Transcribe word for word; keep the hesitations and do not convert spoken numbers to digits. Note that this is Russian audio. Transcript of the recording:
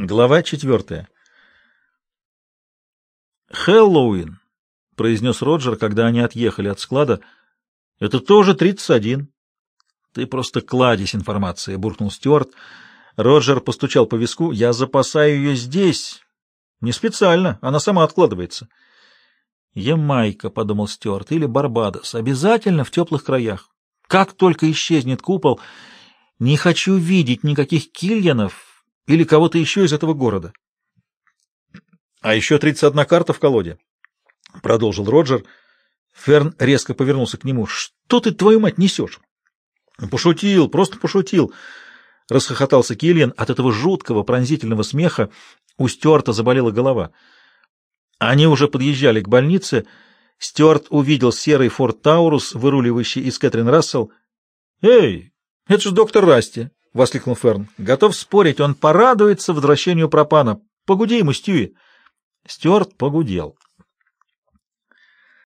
Глава четвертая. «Хэллоуин», — произнес Роджер, когда они отъехали от склада. «Это тоже тридцать один». «Ты просто кладезь информации», — буркнул Стюарт. Роджер постучал по виску. «Я запасаю ее здесь. Не специально, она сама откладывается». «Ямайка», — подумал Стюарт, — «или Барбадос. Обязательно в теплых краях. Как только исчезнет купол, не хочу видеть никаких Кильянов или кого-то еще из этого города». «А еще тридцать одна карта в колоде», — продолжил Роджер. Ферн резко повернулся к нему. «Что ты, твою мать, несешь?» «Пошутил, просто пошутил», — расхохотался Киллиан. От этого жуткого пронзительного смеха у Стюарта заболела голова. Они уже подъезжали к больнице. Стюарт увидел серый Форд Таурус, выруливающий из Кэтрин Рассел. «Эй, это же доктор Расти!» — воскликнул Ферн. «Готов спорить, он порадуется возвращению пропана. Погуди ему, Стюи!» Стюарт погудел.